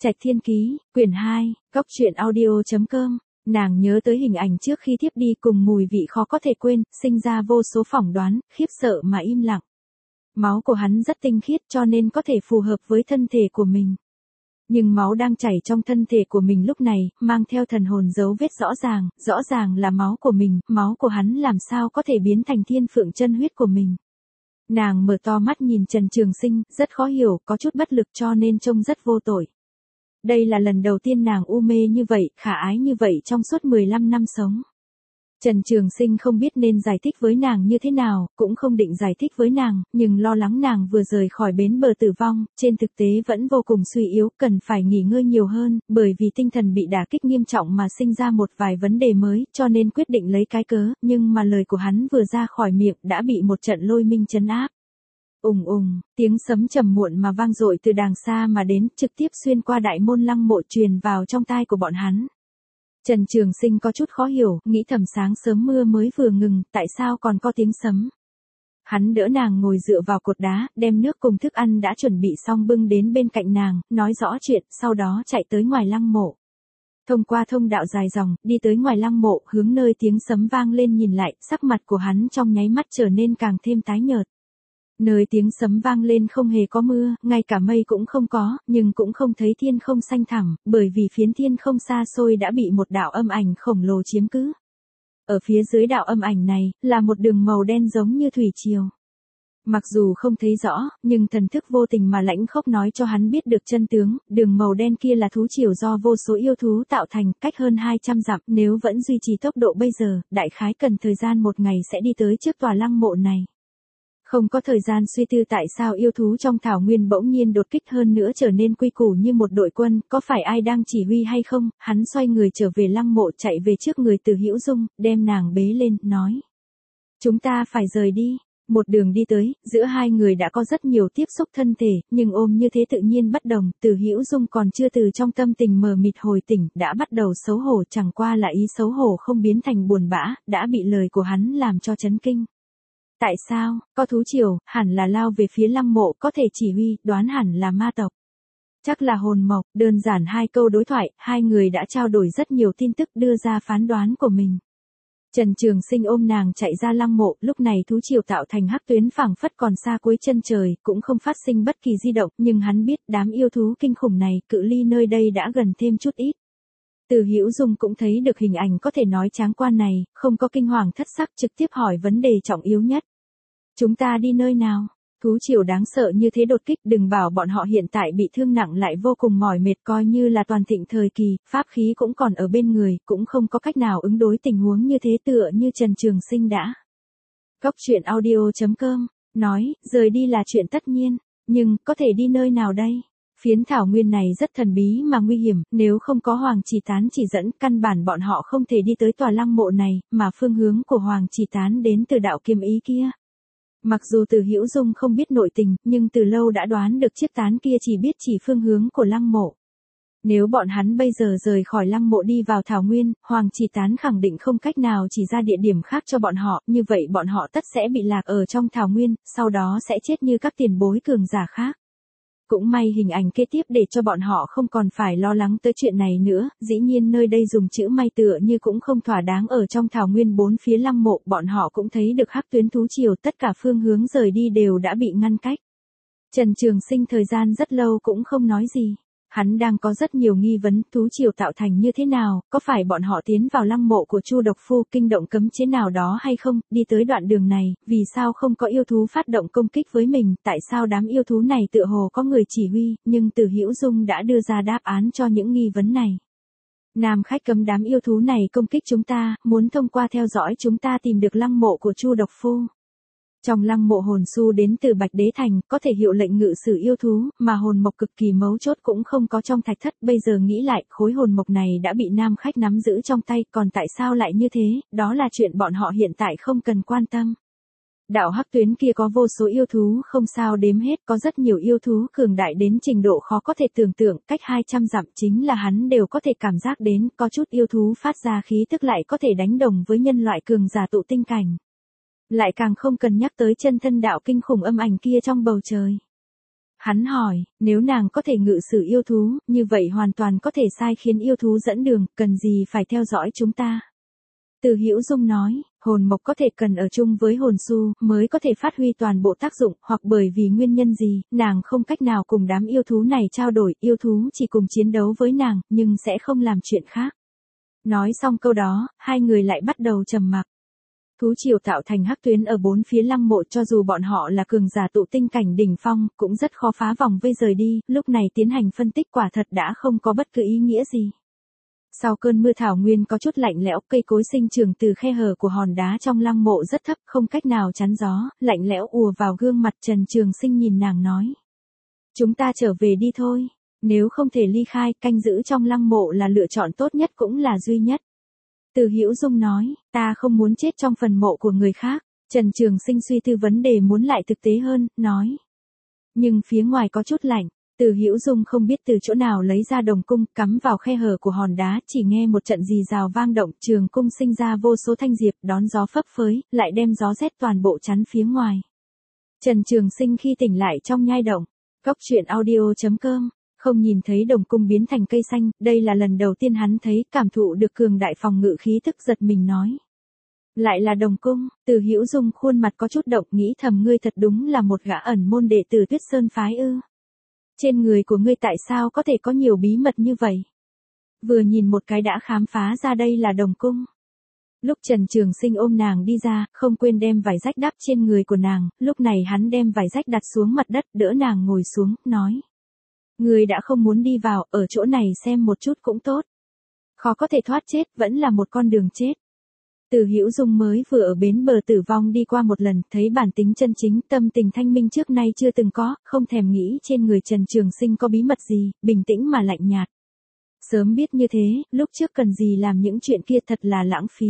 Trạch Thiên Ký, quyển 2, góc truyện audio.com. Nàng nhớ tới hình ảnh trước khi thiếp đi cùng mùi vị khó có thể quên, sinh ra vô số phỏng đoán, khiếp sợ mà im lặng. Máu của hắn rất tinh khiết cho nên có thể phù hợp với thân thể của mình. Nhưng máu đang chảy trong thân thể của mình lúc này, mang theo thần hồn dấu vết rõ ràng là máu của mình, máu của hắn làm sao có thể biến thành thiên phượng chân huyết của mình. Nàng mở to mắt nhìn Trần Trường Sinh, rất khó hiểu, có chút bất lực cho nên trông rất vô tội. Đây là lần đầu tiên nàng u mê như vậy, khả ái như vậy trong suốt 15 năm sống. Trần Trường Sinh không biết nên giải thích với nàng như thế nào, cũng không định giải thích với nàng, nhưng lo lắng nàng vừa rời khỏi bến bờ tử vong, trên thực tế vẫn vô cùng suy yếu, cần phải nghỉ ngơi nhiều hơn, bởi vì tinh thần bị đả kích nghiêm trọng mà sinh ra một vài vấn đề mới, cho nên quyết định lấy cái cớ, nhưng mà lời của hắn vừa ra khỏi miệng đã bị một trận lôi minh trấn áp. Ùng ùng, tiếng sấm trầm muộn mà vang dội từ đàng xa mà đến, trực tiếp xuyên qua đại môn lăng mộ truyền vào trong tai của bọn hắn. Trần Trường Sinh có chút khó hiểu, nghĩ thầm sáng sớm mưa mới vừa ngừng, tại sao còn có tiếng sấm. Hắn đỡ nàng ngồi dựa vào cột đá, đem nước cùng thức ăn đã chuẩn bị xong bưng đến bên cạnh nàng, nói rõ chuyện, sau đó chạy tới ngoài lăng mộ. Thông qua thông đạo dài dòng, đi tới ngoài lăng mộ, hướng nơi tiếng sấm vang lên nhìn lại, sắc mặt của hắn trong nháy mắt trở nên càng thêm tái nhợt. Nơi tiếng sấm vang lên không hề có mưa, ngay cả mây cũng không có, nhưng cũng không thấy thiên không xanh thẳm, bởi vì phiến thiên không xa xôi đã bị một đạo âm ảnh khổng lồ chiếm cứ. Ở phía dưới đạo âm ảnh này, là một đường màu đen giống như thủy triều. Mặc dù không thấy rõ, nhưng thần thức vô tình mà lãnh khốc nói cho hắn biết được chân tướng, đường màu đen kia là thú triều do vô số yêu thú tạo thành, cách hơn 200 dặm, nếu vẫn duy trì tốc độ bây giờ, đại khái cần thời gian một ngày sẽ đi tới trước tòa lăng mộ này. Không có thời gian suy tư tại sao yêu thú trong thảo nguyên bỗng nhiên đột kích hơn nữa trở nên quy củ như một đội quân, có phải ai đang chỉ huy hay không, hắn xoay người trở về lăng mộ chạy về trước người Từ Hữu Dung, đem nàng bế lên, nói. Chúng ta phải rời đi. Một đường đi tới, giữa hai người đã có rất nhiều tiếp xúc thân thể, nhưng ôm như thế tự nhiên bất đồng, Từ Hữu Dung còn chưa từ trong tâm tình mờ mịt hồi tỉnh, đã bắt đầu xấu hổ, chẳng qua là ý xấu hổ không biến thành buồn bã, đã bị lời của hắn làm cho chấn kinh. Tại sao, có thú triều, hẳn là lao về phía lăng mộ, có thể chỉ huy, đoán hẳn là ma tộc. Chắc là hồn mộc, đơn giản hai câu đối thoại, hai người đã trao đổi rất nhiều tin tức đưa ra phán đoán của mình. Trần Trường Sinh ôm nàng chạy ra lăng mộ, lúc này thú triều tạo thành hắc tuyến phảng phất còn xa cuối chân trời, cũng không phát sinh bất kỳ di động, nhưng hắn biết đám yêu thú kinh khủng này, cự ly nơi đây đã gần thêm chút ít. Từ Hữu Dung cũng thấy được hình ảnh có thể nói tráng quan này, không có kinh hoàng thất sắc, trực tiếp hỏi vấn đề trọng yếu nhất. Chúng ta đi nơi nào? Thú triều đáng sợ như thế đột kích, đừng bảo bọn họ hiện tại bị thương nặng lại vô cùng mỏi mệt, coi như là toàn thịnh thời kỳ, pháp khí cũng còn ở bên người, cũng không có cách nào ứng đối tình huống như thế, tựa như Trần Trường Sinh đã. Góc truyện audio.com, nói, rời đi là chuyện tất nhiên, nhưng, có thể đi nơi nào đây? Phiến thảo nguyên này rất thần bí mà nguy hiểm, nếu không có Hoàng Chỉ Tán chỉ dẫn, căn bản bọn họ không thể đi tới tòa lăng mộ này, mà phương hướng của Hoàng Chỉ Tán đến từ đạo kiếm ý kia. Mặc dù Từ Hữu Dung không biết nội tình, nhưng từ lâu đã đoán được chiếc tán kia chỉ biết chỉ phương hướng của lăng mộ. Nếu bọn hắn bây giờ rời khỏi lăng mộ đi vào thảo nguyên, Hoàng Chỉ Tán khẳng định không cách nào chỉ ra địa điểm khác cho bọn họ, như vậy bọn họ tất sẽ bị lạc ở trong thảo nguyên, sau đó sẽ chết như các tiền bối cường giả khác. Cũng may hình ảnh kế tiếp để cho bọn họ không còn phải lo lắng tới chuyện này nữa, dĩ nhiên nơi đây dùng chữ may tựa như cũng không thỏa đáng, ở trong thảo nguyên bốn phía lăng mộ, bọn họ cũng thấy được hắc tuyến thú triều, tất cả phương hướng rời đi đều đã bị ngăn cách. Trần Trường Sinh thời gian rất lâu cũng không nói gì. Hắn đang có rất nhiều nghi vấn, thú triều tạo thành như thế nào, có phải bọn họ tiến vào lăng mộ của Chu Độc Phu kinh động cấm chế nào đó hay không, đi tới đoạn đường này, vì sao không có yêu thú phát động công kích với mình, tại sao đám yêu thú này tựa hồ có người chỉ huy, nhưng Từ Hữu Dung đã đưa ra đáp án cho những nghi vấn này. Nam khách cấm đám yêu thú này công kích chúng ta, muốn thông qua theo dõi chúng ta tìm được lăng mộ của Chu Độc Phu. Trong lăng mộ hồn su đến từ Bạch Đế Thành, có thể hiệu lệnh ngự sử yêu thú, mà hồn mộc cực kỳ mấu chốt cũng không có trong thạch thất, bây giờ nghĩ lại, khối hồn mộc này đã bị nam khách nắm giữ trong tay, còn tại sao lại như thế, đó là chuyện bọn họ hiện tại không cần quan tâm. Đạo hắc tuyến kia có vô số yêu thú không sao đếm hết, có rất nhiều yêu thú cường đại đến trình độ khó có thể tưởng tượng, cách 200 dặm chính là hắn đều có thể cảm giác đến, có chút yêu thú phát ra khí tức lại có thể đánh đồng với nhân loại cường giả tụ tinh cảnh. Lại càng không cần nhắc tới chân thân đạo kinh khủng âm ảnh kia trong bầu trời. Hắn hỏi, nếu nàng có thể ngự sử yêu thú, như vậy hoàn toàn có thể sai khiến yêu thú dẫn đường, cần gì phải theo dõi chúng ta. Từ Hữu Dung nói, hồn mộc có thể cần ở chung với hồn su, mới có thể phát huy toàn bộ tác dụng, hoặc bởi vì nguyên nhân gì, nàng không cách nào cùng đám yêu thú này trao đổi, yêu thú chỉ cùng chiến đấu với nàng, nhưng sẽ không làm chuyện khác. Nói xong câu đó, hai người lại bắt đầu trầm mặc. Thú triều tạo thành hắc tuyến ở bốn phía lăng mộ, cho dù bọn họ là cường giả tụ tinh cảnh đỉnh phong, cũng rất khó phá vòng vây rời đi, lúc này tiến hành phân tích quả thật đã không có bất cứ ý nghĩa gì. Sau cơn mưa thảo nguyên có chút lạnh lẽo, cây cối sinh trưởng từ khe hở của hòn đá trong lăng mộ rất thấp, không cách nào chắn gió, lạnh lẽo ùa vào gương mặt Trần Trường Sinh nhìn nàng nói. Chúng ta trở về đi thôi, nếu không thể ly khai, canh giữ trong lăng mộ là lựa chọn tốt nhất cũng là duy nhất. Từ Hữu Dung nói, ta không muốn chết trong phần mộ của người khác. Trần Trường Sinh suy tư vấn đề muốn lại thực tế hơn, nói. Nhưng phía ngoài có chút lạnh. Từ Hữu Dung không biết từ chỗ nào lấy ra đồng cung, cắm vào khe hở của hòn đá, chỉ nghe một trận rì rào vang động, trường cung sinh ra vô số thanh diệp, đón gió phấp phới, lại đem gió rét toàn bộ chắn phía ngoài. Trần Trường Sinh khi tỉnh lại trong nhai động, Cóc Truyện Audio.com, không nhìn thấy đồng cung biến thành cây xanh, đây là lần đầu tiên hắn thấy, cảm thụ được cường đại phòng ngự khí tức, giật mình nói. Lại là đồng cung. Từ Hữu Dung khuôn mặt có chút động, nghĩ thầm ngươi thật đúng là một gã ẩn môn đệ tử Tuyết Sơn phái ư. Trên người của ngươi tại sao có thể có nhiều bí mật như vậy? Vừa nhìn một cái đã khám phá ra đây là đồng cung. Lúc Trần Trường Sinh ôm nàng đi ra, không quên đem vải rách đắp trên người của nàng, lúc này hắn đem vải rách đặt xuống mặt đất, đỡ nàng ngồi xuống, nói. Ngươi đã không muốn đi vào, ở chỗ này xem một chút cũng tốt. Khó có thể thoát chết, vẫn là một con đường chết. Từ Hữu Dung mới vừa ở bến bờ tử vong đi qua một lần, thấy bản tính chân chính, tâm tình thanh minh trước nay chưa từng có, không thèm nghĩ trên người Trần Trường Sinh có bí mật gì, bình tĩnh mà lạnh nhạt. Sớm biết như thế, lúc trước cần gì làm những chuyện kia, thật là lãng phí.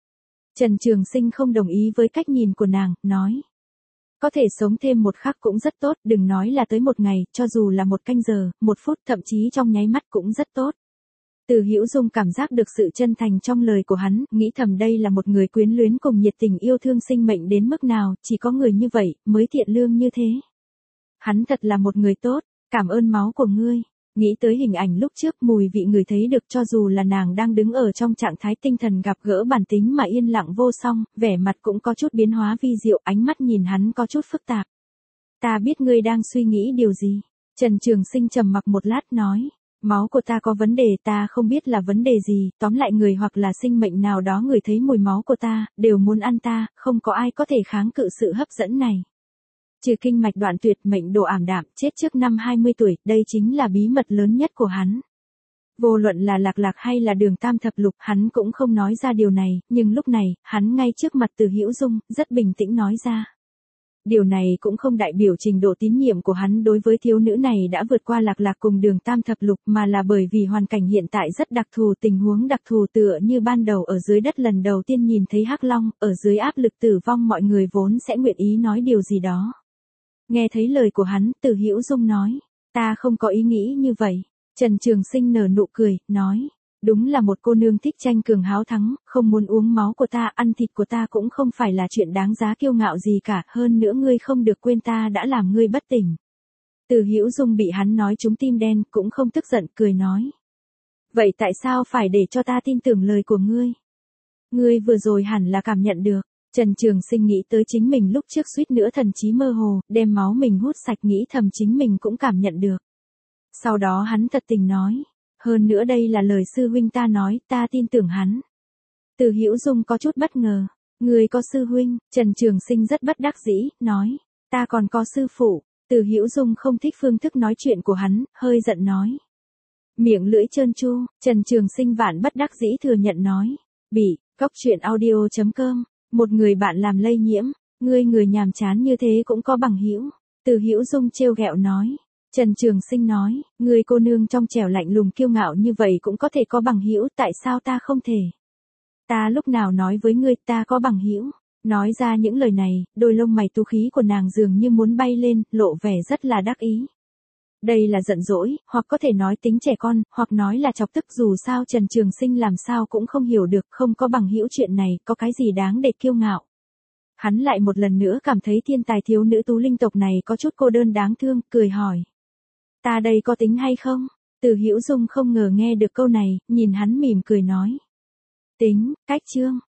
Trần Trường Sinh không đồng ý với cách nhìn của nàng, nói. Có thể sống thêm một khắc cũng rất tốt, đừng nói là tới một ngày, cho dù là một canh giờ, một phút, thậm chí trong nháy mắt cũng rất tốt. Từ Hữu Dung cảm giác được sự chân thành trong lời của hắn, nghĩ thầm đây là một người quyến luyến cùng nhiệt tình yêu thương sinh mệnh đến mức nào, chỉ có người như vậy, mới thiện lương như thế. Hắn thật là một người tốt, cảm ơn máu của ngươi. Nghĩ tới hình ảnh lúc trước, mùi vị người thấy được, cho dù là nàng đang đứng ở trong trạng thái tinh thần gặp gỡ bản tính mà yên lặng vô song, vẻ mặt cũng có chút biến hóa vi diệu, ánh mắt nhìn hắn có chút phức tạp. Ta biết ngươi đang suy nghĩ điều gì. Trần Trường Sinh trầm mặc một lát nói. Máu của ta có vấn đề, ta không biết là vấn đề gì, tóm lại người hoặc là sinh mệnh nào đó người thấy mùi máu của ta, đều muốn ăn ta, không có ai có thể kháng cự sự hấp dẫn này. Trừ kinh mạch đoạn tuyệt, mệnh độ ảm đạm, chết trước năm 20 tuổi, đây chính là bí mật lớn nhất của hắn. Vô luận là Lạc Lạc hay là Đường Tam Thập Lục, hắn cũng không nói ra điều này, nhưng lúc này, hắn ngay trước mặt Từ Hữu Dung, rất bình tĩnh nói ra. Điều này cũng không đại biểu trình độ tín nhiệm của hắn đối với thiếu nữ này đã vượt qua Lạc Lạc cùng Đường Tam Thập Lục, mà là bởi vì hoàn cảnh hiện tại rất đặc thù, tình huống đặc thù tựa như ban đầu ở dưới đất lần đầu tiên nhìn thấy Hắc Long, ở dưới áp lực tử vong mọi người vốn sẽ nguyện ý nói điều gì đó. Nghe thấy lời của hắn, Từ Hữu Dung nói, ta không có ý nghĩ như vậy. Trần Trường Sinh nở nụ cười, nói. Đúng là một cô nương thích tranh cường háo thắng, không muốn uống máu của ta, ăn thịt của ta cũng không phải là chuyện đáng giá kiêu ngạo gì cả, hơn nữa ngươi không được quên ta đã làm ngươi bất tỉnh. Từ Hữu Dung bị hắn nói trúng tim đen, cũng không tức giận, cười nói. Vậy tại sao phải để cho ta tin tưởng lời của ngươi? Ngươi vừa rồi hẳn là cảm nhận được. Trần Trường Sinh nghĩ tới chính mình lúc trước suýt nữa thần trí mơ hồ, đem máu mình hút sạch, nghĩ thầm chính mình cũng cảm nhận được. Sau đó hắn thật tình nói. Hơn nữa đây là lời sư huynh ta nói, ta tin tưởng hắn. Từ Hữu Dung có chút bất ngờ. Người có sư huynh, Trần Trường Sinh rất bất đắc dĩ, nói. Ta còn có sư phụ. Từ Hữu Dung không thích phương thức nói chuyện của hắn, hơi giận nói. Miệng lưỡi trơn tru, Trần Trường Sinh vạn bất đắc dĩ thừa nhận nói. Bị, Cóc Truyện Audio.com, một người bạn làm lây nhiễm, ngươi người nhàm chán như thế cũng có bằng hữu. Từ Hữu Dung trêu ghẹo nói. Trần Trường Sinh nói, người cô nương trong trẻo lạnh lùng kiêu ngạo như vậy cũng có thể có bằng hữu, tại sao ta không thể? Ta lúc nào nói với ngươi ta có bằng hữu? Nói ra những lời này, đôi lông mày tú khí của nàng dường như muốn bay lên, lộ vẻ rất là đắc ý. Đây là giận dỗi, hoặc có thể nói tính trẻ con, hoặc nói là chọc tức, dù sao Trần Trường Sinh làm sao cũng không hiểu được, không có bằng hữu chuyện này, có cái gì đáng để kiêu ngạo. Hắn lại một lần nữa cảm thấy thiên tài thiếu nữ tú linh tộc này có chút cô đơn đáng thương, cười hỏi. Ta đây có tính hay không? Từ Hữu Dung không ngờ nghe được câu này, nhìn hắn mỉm cười nói. Tính, cách chương.